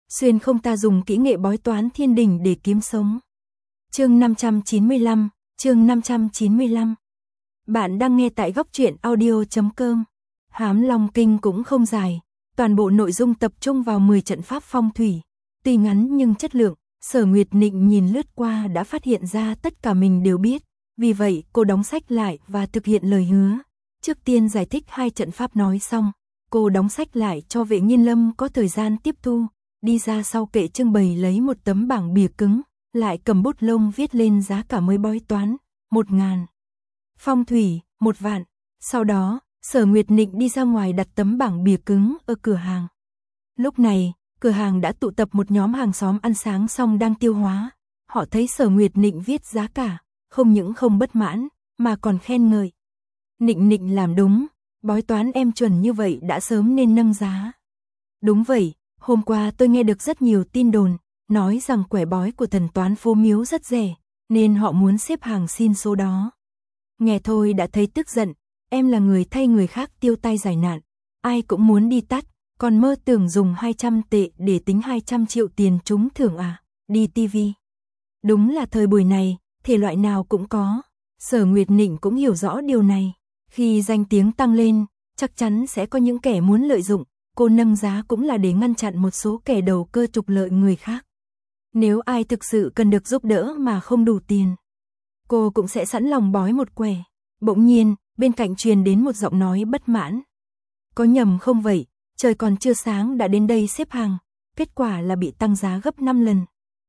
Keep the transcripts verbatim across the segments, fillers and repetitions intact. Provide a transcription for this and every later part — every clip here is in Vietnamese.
xuyên không ta dùng kỹ nghệ bói toán thiên đình để kiếm sống. Chương năm trăm chín mươi lăm, chương năm trăm chín mươi lăm. Bạn đang nghe tại góc truyện audio chấm com. Hám Long Kinh cũng không dài, toàn bộ nội dung tập trung vào mười trận pháp phong thủy. Tuy ngắn nhưng chất lượng, Sở Nguyệt Nịnh nhìn lướt qua đã phát hiện ra tất cả mình đều biết, vì vậy cô đóng sách lại và thực hiện lời hứa. Trước tiên giải thích hai trận pháp nói xong, cô đóng sách lại cho Vệ Nghiên Lâm có thời gian tiếp thu, đi ra sau kệ trưng bày lấy một tấm bảng bìa cứng, lại cầm bút lông viết lên giá cả mới bói toán, một ngàn. Phong thủy, một vạn. Sau đó, Sở Nguyệt Nịnh đi ra ngoài đặt tấm bảng bìa cứng ở cửa hàng. Lúc này, cửa hàng đã tụ tập một nhóm hàng xóm ăn sáng xong đang tiêu hóa. Họ thấy Sở Nguyệt Nịnh viết giá cả, không những không bất mãn, mà còn khen ngợi. Nịnh Nịnh làm đúng, bói toán em chuẩn như vậy đã sớm nên nâng giá. Đúng vậy, hôm qua tôi nghe được rất nhiều tin đồn, nói rằng quẻ bói của thần toán Phố Miếu rất rẻ, nên họ muốn xếp hàng xin số đó. Nghe thôi đã thấy tức giận, em là người thay người khác tiêu tay giải nạn, ai cũng muốn đi tắt, còn mơ tưởng dùng hai trăm tệ để tính hai trăm triệu tiền trúng thưởng à, đi tivi. Đúng là thời buổi này, thể loại nào cũng có, Sở Nguyệt Nịnh cũng hiểu rõ điều này. Khi danh tiếng tăng lên, chắc chắn sẽ có những kẻ muốn lợi dụng, cô nâng giá cũng là để ngăn chặn một số kẻ đầu cơ trục lợi người khác. Nếu ai thực sự cần được giúp đỡ mà không đủ tiền, cô cũng sẽ sẵn lòng bói một quẻ. Bỗng nhiên, bên cạnh truyền đến một giọng nói bất mãn. Có nhầm không vậy, trời còn chưa sáng đã đến đây xếp hàng, kết quả là bị tăng giá gấp năm lần.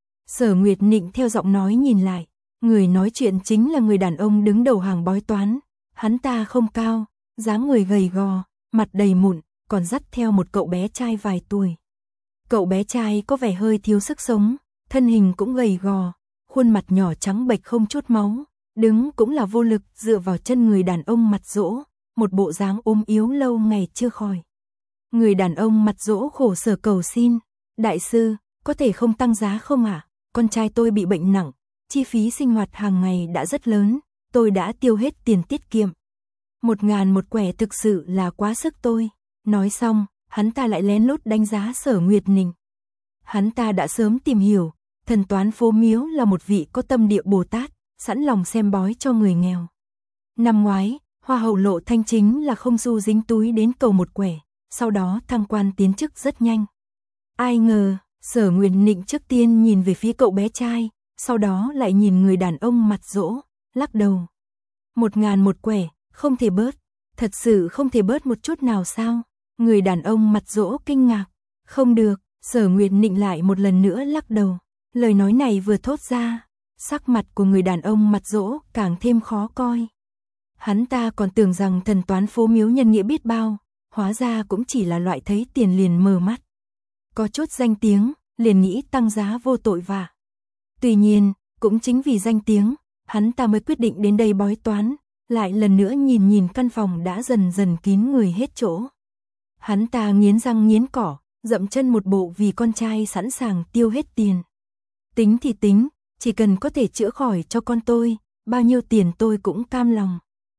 Sở Nguyệt Nịnh theo giọng nói nhìn lại, người nói chuyện chính là người đàn ông đứng đầu hàng bói toán. Hắn ta không cao, dáng người gầy gò, mặt đầy mụn, còn dắt theo một cậu bé trai vài tuổi. Cậu bé trai có vẻ hơi thiếu sức sống, thân hình cũng gầy gò, khuôn mặt nhỏ trắng bệch không chút máu, đứng cũng là vô lực dựa vào chân người đàn ông mặt rỗ, một bộ dáng ốm yếu lâu ngày chưa khỏi. Người đàn ông mặt rỗ khổ sở cầu xin, đại sư, có thể không tăng giá không ạ? À? Con trai tôi bị bệnh nặng, chi phí sinh hoạt hàng ngày đã rất lớn, tôi đã tiêu hết tiền tiết kiệm. Một ngàn một quẻ thực sự là quá sức tôi. Nói xong, hắn ta lại lén lút đánh giá Sở Nguyệt Nịnh. Hắn ta đã sớm tìm hiểu, thần toán Phố Miếu là một vị có tâm địa Bồ Tát, sẵn lòng xem bói cho người nghèo. Năm ngoái, Hoa hậu Lộ Thanh chính là không xu dính túi đến cầu một quẻ, sau đó thăng quan tiến chức rất nhanh. Ai ngờ, Sở Nguyệt Nịnh trước tiên nhìn về phía cậu bé trai, sau đó lại nhìn người đàn ông mặt rỗ, lắc đầu. Một ngàn một quẻ, không thể bớt, thật sự không thể bớt một chút nào sao? Người đàn ông mặt rỗ kinh ngạc, không được, Sở Nguyệt Nịnh lại một lần nữa lắc đầu. Lời nói này vừa thốt ra, sắc mặt của người đàn ông mặt rỗ càng thêm khó coi. Hắn ta còn tưởng rằng thần toán Phố Miếu nhân nghĩa biết bao, hóa ra cũng chỉ là loại thấy tiền liền mờ mắt. Có chút danh tiếng, liền nghĩ tăng giá vô tội vạ. Tuy nhiên, cũng chính vì danh tiếng, hắn ta mới quyết định đến đây bói toán, lại lần nữa nhìn nhìn căn phòng đã dần dần kín người hết chỗ. Hắn ta nghiến răng nghiến cỏ, dậm chân một bộ vì con trai sẵn sàng tiêu hết tiền. Tính thì tính, chỉ cần có thể chữa khỏi cho con tôi, bao nhiêu tiền tôi cũng cam lòng.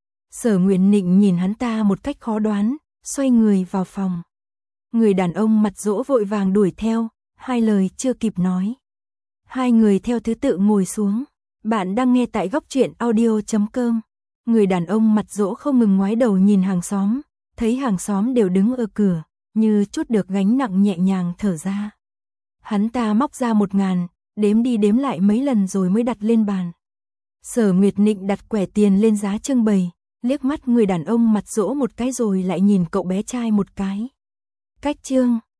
Sở Nguyệt Nịnh nhìn hắn ta một cách khó đoán, xoay người vào phòng. Người đàn ông mặt rỗ vội vàng đuổi theo, hai lời chưa kịp nói. Hai người theo thứ tự ngồi xuống. Bạn đang nghe tại góc truyện audio chấm com. Người đàn ông mặt rỗ không ngừng ngoái đầu nhìn hàng xóm, thấy hàng xóm đều đứng ở cửa, như chút được gánh nặng nhẹ nhàng thở ra. Hắn ta móc ra một ngàn, đếm đi đếm lại mấy lần rồi mới đặt lên bàn. Sở Nguyệt Nịnh đặt quẻ tiền lên giá trưng bày, liếc mắt người đàn ông mặt rỗ một cái rồi lại nhìn cậu bé trai một cái. Cách chương